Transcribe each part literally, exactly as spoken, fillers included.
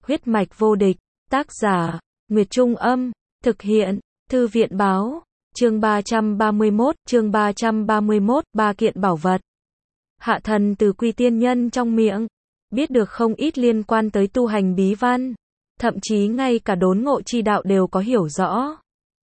Huyết mạch vô địch, tác giả, Nguyệt Trung Âm, thực hiện, Thư viện Báo, chương ba trăm ba mươi mốt, chương ba trăm ba mươi mốt, ba kiện bảo vật. Hạ thần từ Quy Tiên Nhân trong miệng, biết được không ít liên quan tới tu hành bí văn, thậm chí ngay cả đốn ngộ chi đạo đều có hiểu rõ.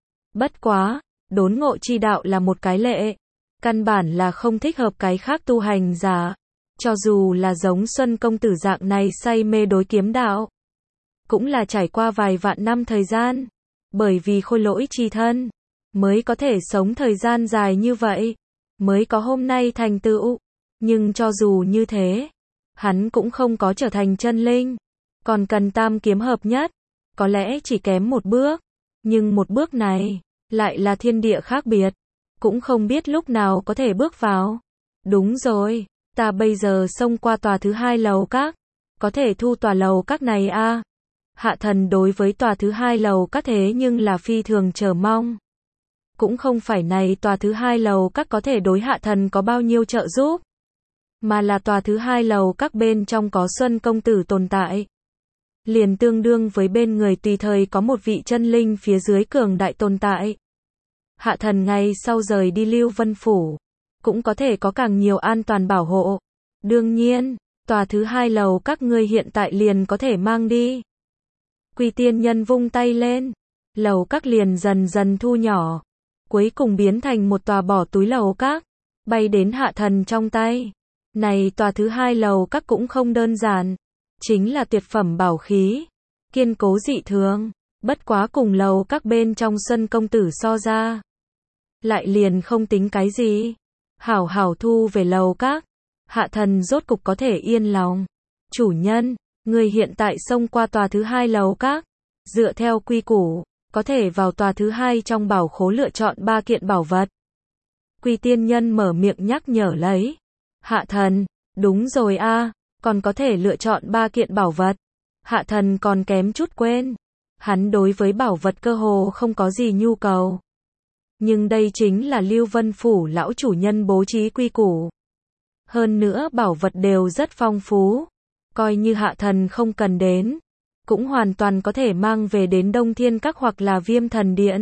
Bất quá, đốn ngộ chi đạo là một cái lệ, căn bản là không thích hợp cái khác tu hành giả, cho dù là giống Xuân công tử dạng này say mê đối kiếm đạo, cũng là trải qua vài vạn năm thời gian, bởi vì khôi lỗi chi thân, mới có thể sống thời gian dài như vậy, mới có hôm nay thành tựu. Nhưng cho dù như thế, hắn cũng không có trở thành chân linh, còn cần tam kiếm hợp nhất, có lẽ chỉ kém một bước, nhưng một bước này, lại là thiên địa khác biệt, cũng không biết lúc nào có thể bước vào. Đúng rồi, ta bây giờ xông qua tòa thứ hai lầu các, có thể thu tòa lầu các này a? À? Hạ thần đối với tòa thứ hai lầu các thế nhưng là phi thường chờ mong. Cũng không phải này tòa thứ hai lầu các có thể đối hạ thần có bao nhiêu trợ giúp, mà là tòa thứ hai lầu các bên trong có Xuân công tử tồn tại, liền tương đương với bên người tùy thời có một vị chân linh phía dưới cường đại tồn tại. Hạ thần ngày sau rời đi Lưu Vân Phủ, cũng có thể có càng nhiều an toàn bảo hộ. Đương nhiên, tòa thứ hai lầu các ngươi hiện tại liền có thể mang đi. Quy Tiên Nhân vung tay lên, lầu các liền dần dần thu nhỏ, cuối cùng biến thành một tòa bỏ túi lầu các, bay đến hạ thần trong tay. Này tòa thứ hai lầu các cũng không đơn giản, chính là tuyệt phẩm bảo khí, kiên cố dị thường, bất quá cùng lầu các bên trong Xuân công tử so ra, lại liền không tính cái gì. Hảo hảo thu về lầu các, hạ thần rốt cục có thể yên lòng. Chủ nhân, người hiện tại xông qua tòa thứ hai lầu các, dựa theo quy củ, có thể vào tòa thứ hai trong bảo khố lựa chọn ba kiện bảo vật. Quy Tiên Nhân mở miệng nhắc nhở lấy. Hạ thần, đúng rồi a, à, còn có thể lựa chọn ba kiện bảo vật. Hạ thần còn kém chút quên, hắn đối với bảo vật cơ hồ không có gì nhu cầu. Nhưng đây chính là Lưu Vân Phủ lão chủ nhân bố trí quy củ. Hơn nữa bảo vật đều rất phong phú, coi như hạ thần không cần đến, cũng hoàn toàn có thể mang về đến Đông Thiên Các hoặc là Viêm Thần Điện.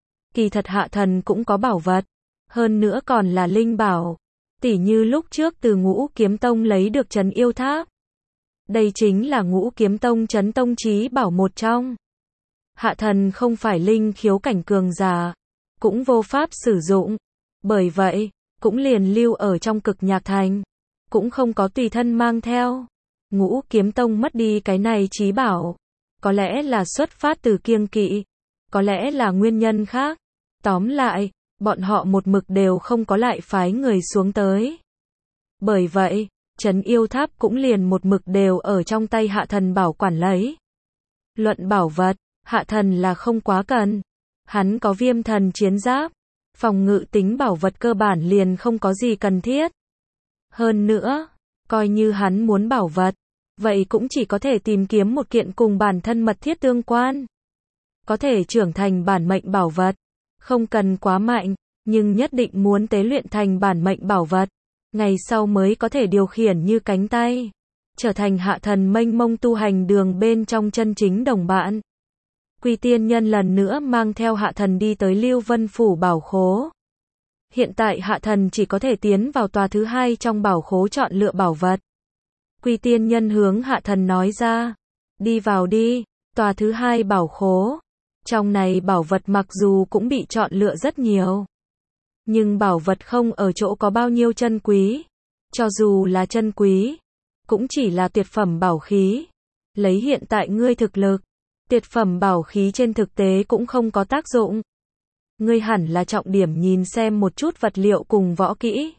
Kỳ thật hạ thần cũng có bảo vật, hơn nữa còn là linh bảo, tỉ như lúc trước từ Ngũ Kiếm Tông lấy được Trấn Yêu Tháp. Đây chính là Ngũ Kiếm Tông Trấn Tông chí bảo một trong. Hạ thần không phải linh khiếu cảnh cường giả, cũng vô pháp sử dụng, bởi vậy, cũng liền lưu ở trong Cực Nhạc Thành, cũng không có tùy thân mang theo. Ngũ Kiếm Tông mất đi cái này chí bảo, có lẽ là xuất phát từ kiêng kỵ, có lẽ là nguyên nhân khác. Tóm lại, bọn họ một mực đều không có lại phái người xuống tới. Bởi vậy, Trấn Yêu Tháp cũng liền một mực đều ở trong tay hạ thần bảo quản lấy. Luận bảo vật, hạ thần là không quá cần. Hắn có Viêm Thần chiến giáp, phòng ngự tính bảo vật cơ bản liền không có gì cần thiết. Hơn nữa, coi như hắn muốn bảo vật, vậy cũng chỉ có thể tìm kiếm một kiện cùng bản thân mật thiết tương quan, có thể trưởng thành bản mệnh bảo vật, không cần quá mạnh, nhưng nhất định muốn tế luyện thành bản mệnh bảo vật, ngày sau mới có thể điều khiển như cánh tay, trở thành hạ thần mênh mông tu hành đường bên trong chân chính đồng bạn. Quy Tiên Nhân lần nữa mang theo hạ thần đi tới Lưu Vân Phủ bảo khố. Hiện tại hạ thần chỉ có thể tiến vào tòa thứ hai trong bảo khố chọn lựa bảo vật. Quy Tiên Nhân hướng hạ thần nói ra, đi vào đi, tòa thứ hai bảo khố. Trong này bảo vật mặc dù cũng bị chọn lựa rất nhiều, nhưng bảo vật không ở chỗ có bao nhiêu chân quý. Cho dù là chân quý, cũng chỉ là tuyệt phẩm bảo khí. Lấy hiện tại ngươi thực lực, tuyệt phẩm bảo khí trên thực tế cũng không có tác dụng. Ngươi hẳn là trọng điểm nhìn xem một chút vật liệu cùng võ kỹ.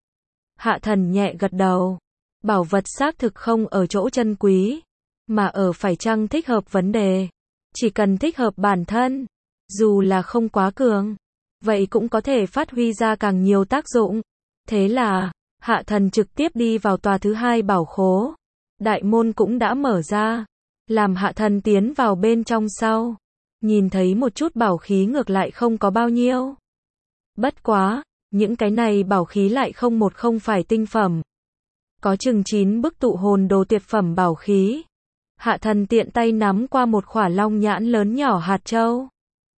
Hạ thần nhẹ gật đầu. Bảo vật xác thực không ở chỗ chân quý, mà ở phải chăng thích hợp vấn đề. Chỉ cần thích hợp bản thân, dù là không quá cường, vậy cũng có thể phát huy ra càng nhiều tác dụng. Thế là, hạ thần trực tiếp đi vào tòa thứ hai bảo khố. Đại môn cũng đã mở ra, làm hạ thần tiến vào bên trong sau. Nhìn thấy một chút bảo khí ngược lại không có bao nhiêu. Bất quá, những cái này bảo khí lại không một không phải tinh phẩm. Có chừng chín bức tụ hồn đồ tuyệt phẩm bảo khí. Hạ thần tiện tay nắm qua một khỏa long nhãn lớn nhỏ hạt châu.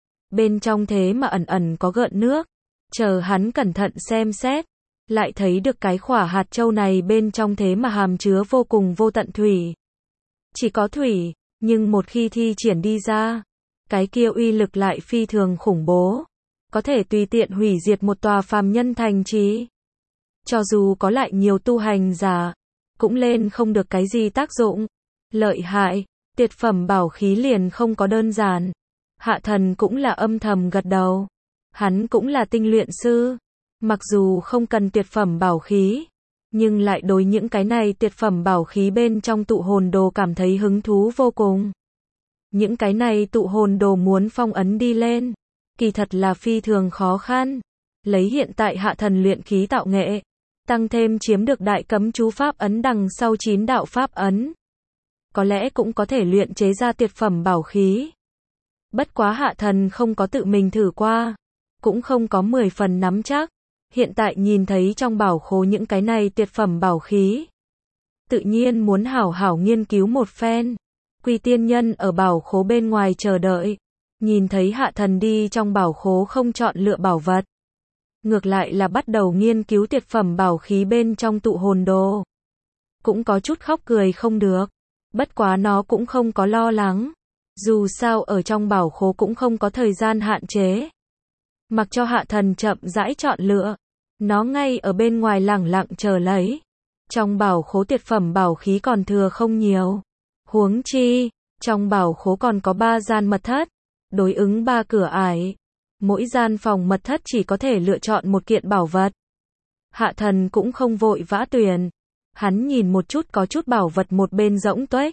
Bên trong thế mà ẩn ẩn có gợn nước. Chờ hắn cẩn thận xem xét, lại thấy được cái khỏa hạt châu này bên trong thế mà hàm chứa vô cùng vô tận thủy. Chỉ có thủy, nhưng một khi thi triển đi ra, cái kia uy lực lại phi thường khủng bố. Có thể tùy tiện hủy diệt một tòa phàm nhân thành trì. Cho dù có lại nhiều tu hành giả, cũng lên không được cái gì tác dụng. Lợi hại, tuyệt phẩm bảo khí liền không có đơn giản. Hạ thần cũng là âm thầm gật đầu. Hắn cũng là tinh luyện sư. Mặc dù không cần tuyệt phẩm bảo khí, nhưng lại đối những cái này tuyệt phẩm bảo khí bên trong tụ hồn đồ cảm thấy hứng thú vô cùng. Những cái này tụ hồn đồ muốn phong ấn đi lên, kỳ thật là phi thường khó khăn. Lấy hiện tại hạ thần luyện khí tạo nghệ, tăng thêm chiếm được đại cấm chú pháp ấn đằng sau chín đạo pháp ấn, có lẽ cũng có thể luyện chế ra tuyệt phẩm bảo khí. Bất quá hạ thần không có tự mình thử qua, cũng không có mười phần nắm chắc. Hiện tại nhìn thấy trong bảo khố những cái này tuyệt phẩm bảo khí, tự nhiên muốn hảo hảo nghiên cứu một phen. Quy tiên nhân ở bảo khố bên ngoài chờ đợi, nhìn thấy hạ thần đi trong bảo khố không chọn lựa bảo vật, ngược lại là bắt đầu nghiên cứu tuyệt phẩm bảo khí bên trong tụ hồn đồ. Cũng có chút khóc cười không được, bất quá nó cũng không có lo lắng, dù sao ở trong bảo khố cũng không có thời gian hạn chế. Mặc cho hạ thần chậm rãi chọn lựa, nó ngay ở bên ngoài lẳng lặng chờ lấy. Trong bảo khố tuyệt phẩm bảo khí còn thừa không nhiều. Huống chi, trong bảo khố còn có ba gian mật thất, đối ứng ba cửa ải. Mỗi gian phòng mật thất chỉ có thể lựa chọn một kiện bảo vật. Hạ thần cũng không vội vã tuyển. Hắn nhìn một chút có chút bảo vật một bên rỗng tuếch.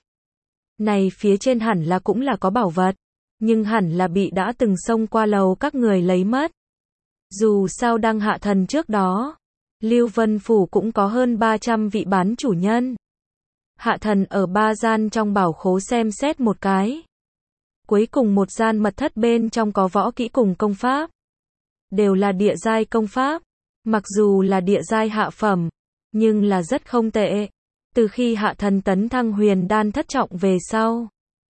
Này phía trên hẳn là cũng là có bảo vật, nhưng hẳn là bị đã từng xông qua lầu các người lấy mất. Dù sao đang hạ thần trước đó, Lưu Vân Phủ cũng có hơn ba trăm vị bán chủ nhân. Hạ thần ở ba gian trong bảo khố xem xét một cái. Cuối cùng một gian mật thất bên trong có võ kỹ cùng công pháp. Đều là địa giai công pháp. Mặc dù là địa giai hạ phẩm, nhưng là rất không tệ. Từ khi hạ thần tấn thăng huyền đan thất trọng về sau,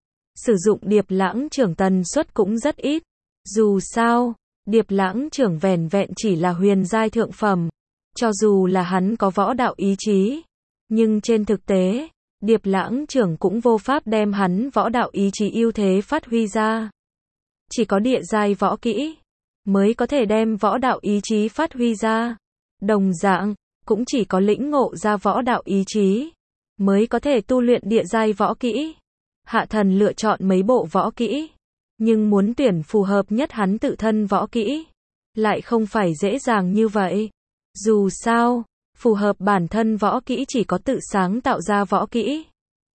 sử dụng điệp lãng trưởng tần suất cũng rất ít. Dù sao, điệp lãng trưởng vẻn vẹn chỉ là huyền giai thượng phẩm. Cho dù là hắn có võ đạo ý chí, nhưng trên thực tế, điệp lãng trưởng cũng vô pháp đem hắn võ đạo ý chí ưu thế phát huy ra. Chỉ có địa giai võ kỹ mới có thể đem võ đạo ý chí phát huy ra. Đồng dạng, cũng chỉ có lĩnh ngộ ra võ đạo ý chí mới có thể tu luyện địa giai võ kỹ. Hạ thần lựa chọn mấy bộ võ kỹ, nhưng muốn tuyển phù hợp nhất hắn tự thân võ kỹ, lại không phải dễ dàng như vậy. Dù sao, phù hợp bản thân võ kỹ chỉ có tự sáng tạo ra võ kỹ.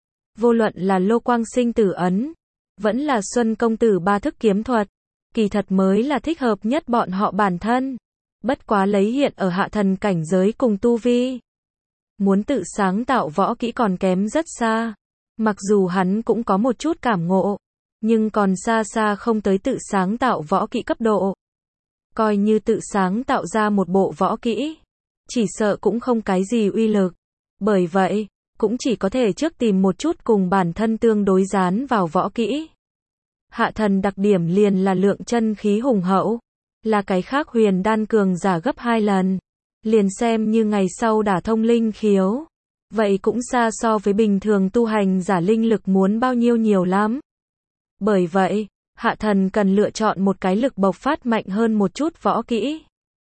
Vô luận là Lô Quang Sinh Tử Ấn, vẫn là Xuân Công Tử ba thức kiếm thuật, kỳ thật mới là thích hợp nhất bọn họ bản thân. Bất quá lấy hiện ở hạ thần cảnh giới cùng tu vi, muốn tự sáng tạo võ kỹ còn kém rất xa. Mặc dù hắn cũng có một chút cảm ngộ, nhưng còn xa xa không tới tự sáng tạo võ kỹ cấp độ. Coi như tự sáng tạo ra một bộ võ kỹ, chỉ sợ cũng không cái gì uy lực. Bởi vậy, cũng chỉ có thể trước tìm một chút cùng bản thân tương đối dán vào võ kỹ. Hạ thần đặc điểm liền là lượng chân khí hùng hậu, là cái khác huyền đan cường giả gấp hai lần. Liền xem như ngày sau đả thông linh khiếu, vậy cũng xa so với bình thường tu hành giả linh lực muốn bao nhiêu nhiều lắm. Bởi vậy, hạ thần cần lựa chọn một cái lực bộc phát mạnh hơn một chút võ kỹ.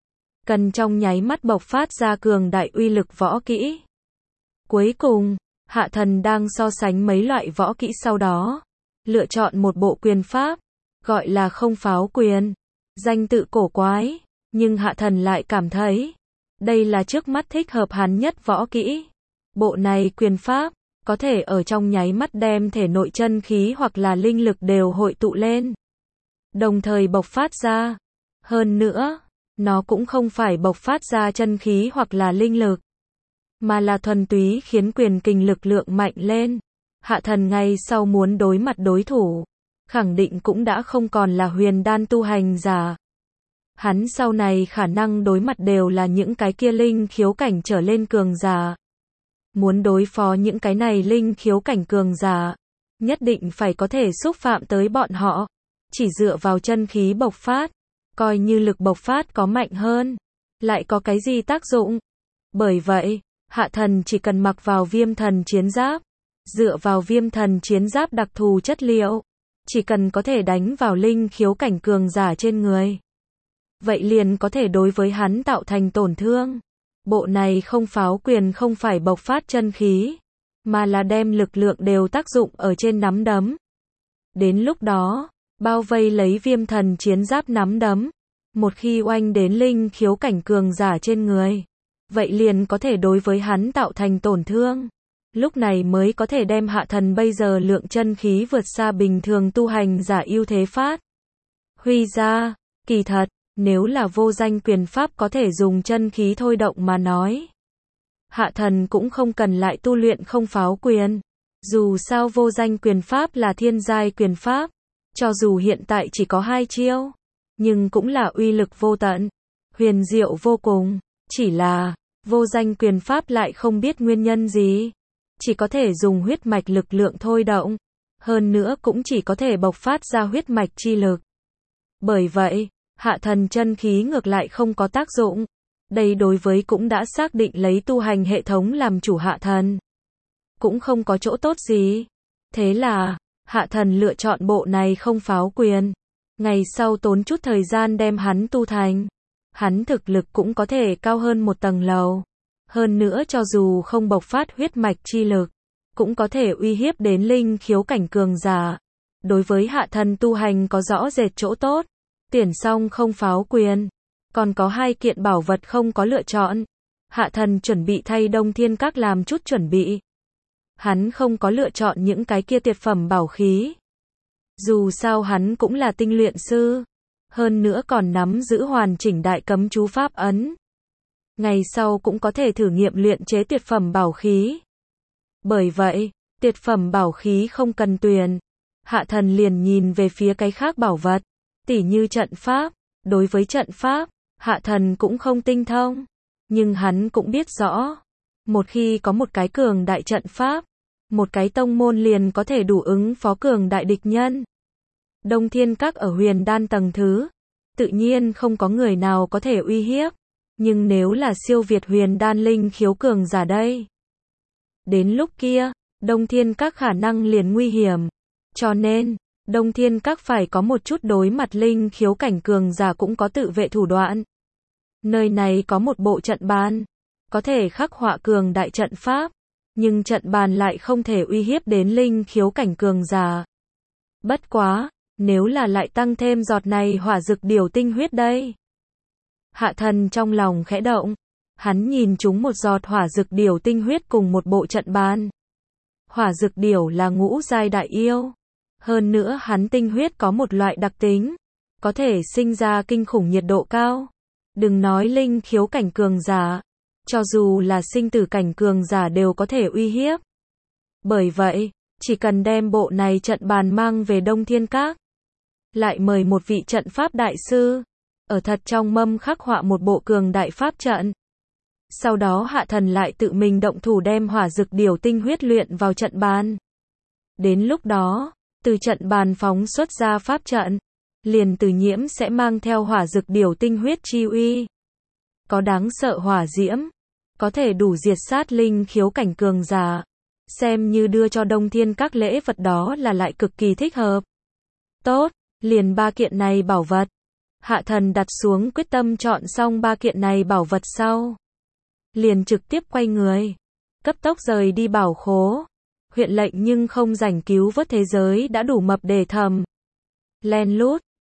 Cần trong nháy mắt bộc phát ra cường đại uy lực võ kỹ. Cuối cùng, hạ thần đang so sánh mấy loại võ kỹ sau đó, lựa chọn một bộ quyền pháp, gọi là không pháo quyền. Danh tự cổ quái, nhưng hạ thần lại cảm thấy, đây là trước mắt thích hợp hắn nhất võ kỹ. Bộ này quyền pháp, có thể ở trong nháy mắt đem thể nội chân khí hoặc là linh lực đều hội tụ lên, đồng thời bộc phát ra. Hơn nữa, nó cũng không phải bộc phát ra chân khí hoặc là linh lực, mà là thuần túy khiến quyền kình lực lượng mạnh lên. Hạ thần ngay sau muốn đối mặt đối thủ, khẳng định cũng đã không còn là huyền đan tu hành giả. Hắn sau này khả năng đối mặt đều là những cái kia linh khiếu cảnh trở lên cường giả. Muốn đối phó những cái này linh khiếu cảnh cường giả, nhất định phải có thể xúc phạm tới bọn họ. Chỉ dựa vào chân khí bộc phát, coi như lực bộc phát có mạnh hơn, lại có cái gì tác dụng? Bởi vậy, hạ thần chỉ cần mặc vào viêm thần chiến giáp, dựa vào viêm thần chiến giáp đặc thù chất liệu, chỉ cần có thể đánh vào linh khiếu cảnh cường giả trên người, vậy liền có thể đối với hắn tạo thành tổn thương. Bộ này không pháo quyền không phải bộc phát chân khí, mà là đem lực lượng đều tác dụng ở trên nắm đấm. Đến lúc đó, bao vây lấy viêm thần chiến giáp nắm đấm, một khi oanh đến linh khiếu cảnh cường giả trên người, vậy liền có thể đối với hắn tạo thành tổn thương. Lúc này mới có thể đem hạ thần bây giờ lượng chân khí vượt xa bình thường tu hành giả ưu thế phát huy ra. Kỳ thật, nếu là vô danh quyền pháp có thể dùng chân khí thôi động mà nói, hạ thần cũng không cần lại tu luyện không pháo quyền. Dù sao vô danh quyền pháp là thiên giai quyền pháp, cho dù hiện tại chỉ có hai chiêu, nhưng cũng là uy lực vô tận, huyền diệu vô cùng. Chỉ là, vô danh quyền pháp lại không biết nguyên nhân gì, chỉ có thể dùng huyết mạch lực lượng thôi động, hơn nữa cũng chỉ có thể bộc phát ra huyết mạch chi lực. Bởi vậy, hạ thần chân khí ngược lại không có tác dụng. Đây đối với cũng đã xác định lấy tu hành hệ thống làm chủ hạ thần, cũng không có chỗ tốt gì. Thế là, hạ thần lựa chọn bộ này không pháo quyền. Ngày sau tốn chút thời gian đem hắn tu thành, hắn thực lực cũng có thể cao hơn một tầng lầu. Hơn nữa cho dù không bộc phát huyết mạch chi lực, cũng có thể uy hiếp đến linh khiếu cảnh cường giả. Đối với hạ thần tu hành có rõ rệt chỗ tốt. Tuyển xong không pháo quyền, còn có hai kiện bảo vật không có lựa chọn. Hạ thần chuẩn bị thay Đông Thiên Các làm chút chuẩn bị. Hắn không có lựa chọn những cái kia tuyệt phẩm bảo khí. Dù sao hắn cũng là tinh luyện sư, hơn nữa còn nắm giữ hoàn chỉnh đại cấm chú pháp ấn. Ngày sau cũng có thể thử nghiệm luyện chế tuyệt phẩm bảo khí. Bởi vậy, tuyệt phẩm bảo khí không cần tuyển. Hạ thần liền nhìn về phía cái khác bảo vật, tỉ như trận pháp. Đối với trận pháp, hạ thần cũng không tinh thông, nhưng hắn cũng biết rõ, một khi có một cái cường đại trận pháp, một cái tông môn liền có thể đủ ứng phó cường đại địch nhân. Đông Thiên Các ở huyền đan tầng thứ, tự nhiên không có người nào có thể uy hiếp, nhưng nếu là siêu việt huyền đan linh khiếu cường giả đây, đến lúc kia, Đông Thiên Các khả năng liền nguy hiểm. Cho nên, Đông Thiên Các phải có một chút đối mặt linh khiếu cảnh cường giả cũng có tự vệ thủ đoạn. Nơi này có một bộ trận bàn, có thể khắc họa cường đại trận pháp, nhưng trận bàn lại không thể uy hiếp đến linh khiếu cảnh cường giả. Bất quá, nếu là lại tăng thêm giọt này hỏa dược điểu tinh huyết đây. Hạ thần trong lòng khẽ động, hắn nhìn chúng một giọt hỏa dược điểu tinh huyết cùng một bộ trận bàn. Hỏa dược điểu là ngũ giai đại yêu. Hơn nữa hắn tinh huyết có một loại đặc tính, có thể sinh ra kinh khủng nhiệt độ cao. Đừng nói linh khiếu cảnh cường giả, cho dù là sinh tử cảnh cường giả đều có thể uy hiếp. Bởi vậy, chỉ cần đem bộ này trận bàn mang về Đông Thiên Các, lại mời một vị trận pháp đại sư, ở thật trong mâm khắc họa một bộ cường đại pháp trận. Sau đó hạ thần lại tự mình động thủ đem hỏa dược điểu tinh huyết luyện vào trận bàn. Đến lúc đó, từ trận bàn phóng xuất ra pháp trận, liền từ nhiễm sẽ mang theo hỏa dược điểu tinh huyết chi uy. Có đáng sợ hỏa diễm, có thể đủ diệt sát linh khiếu cảnh cường giả. Xem như đưa cho Đông Thiên Các lễ vật đó là lại cực kỳ thích hợp. Tốt, liền ba kiện này bảo vật. Hạ thần đặt xuống quyết tâm chọn xong ba kiện này bảo vật sau, liền trực tiếp quay người, cấp tốc rời đi bảo khố. Huyện lệnh nhưng không rảnh cứu vớt thế giới đã đủ mập để thầm. Len lút,